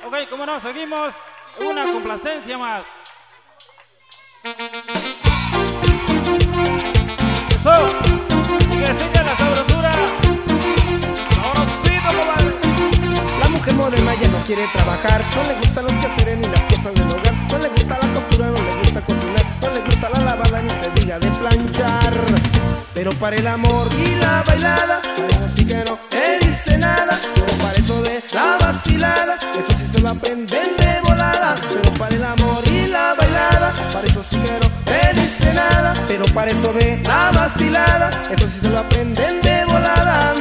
Ok, cómo no, seguimos. Una complacencia más. Eso. Y que siga la sabrosura. Sabrosito, compadre. La mujer moderna ya no quiere trabajar, no le gustan los quehaceres ni las cosas del hogar, no le gusta la costura, no le gusta cocinar, no le gusta la lavada ni se diga de planchar. Pero para el amor y la bailada, así que no te dice nada. Pero para eso de la vacilada, eso sí se lo aprenden de volada. Pero para el amor y la bailada, para eso sí que no te dice nada. Pero para eso de la vacilada, eso sí se lo aprenden de volada.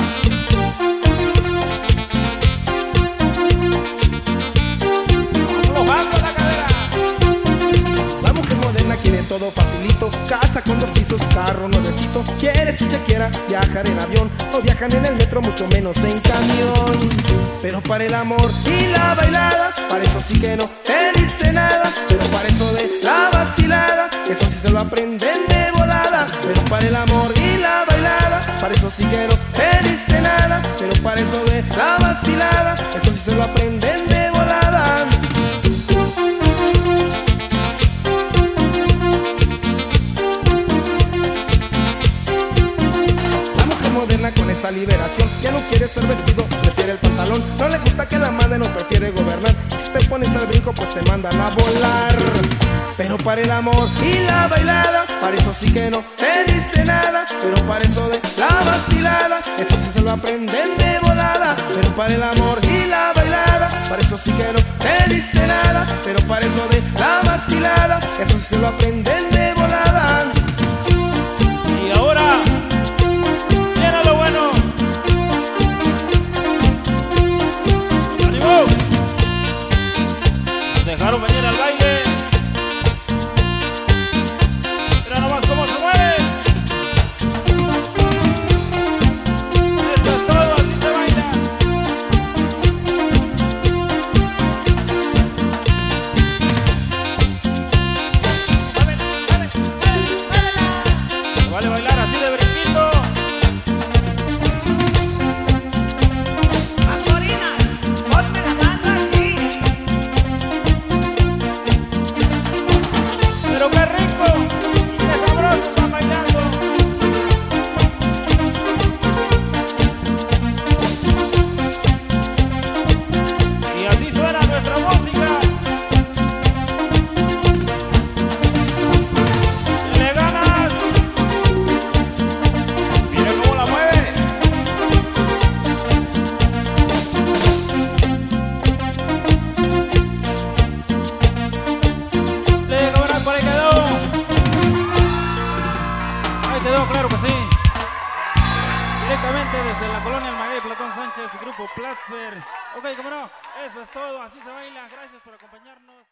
Quiere todo facilito, casa con 2 pisos, carro nuevecito. Quiere si quiera viajar en avión, no viajan en el metro, mucho menos en camión. Pero para el amor y la bailada, para eso sí que no te dice nada. Pero para eso de la vacilada, eso sí se lo aprenden de volada. Pero para el amor y la bailada, para eso sí que no te dice nada. Pero para eso de la vacilada, eso sí se lo aprenden de volada. Moderna con esa liberación, ya no quiere ser vestido, prefiere el pantalón. No le gusta que la manden, no prefiere gobernar. Y si te pones al brinco, pues te mandan a volar. Pero para el amor y la bailada, para eso sí que no te dice nada. Pero para eso de la vacilada, eso sí se lo aprenden de volada. Pero para el amor y la bailada, para eso sí que no te dice nada. Pero para eso de la vacilada, eso sí se lo aprenden de volada. Y ahora lo bueno. ¡Ánimo! Nos dejaron venir al baile. Mira nomás cómo se mueve. Esto es todo, así se baila. Vale bailar así de brinquito. Pero qué rico, qué sabroso están bailando. Y así suena nuestra música. ¡Le ganas! Mira cómo la mueve. Le cobran, por ahí quedó. Ahí quedó, claro que sí. Directamente desde la colonia El Maguey, Platón Sánchez y Grupo Platzer. Ok, cómo no, eso es todo, así se baila. Gracias por acompañarnos.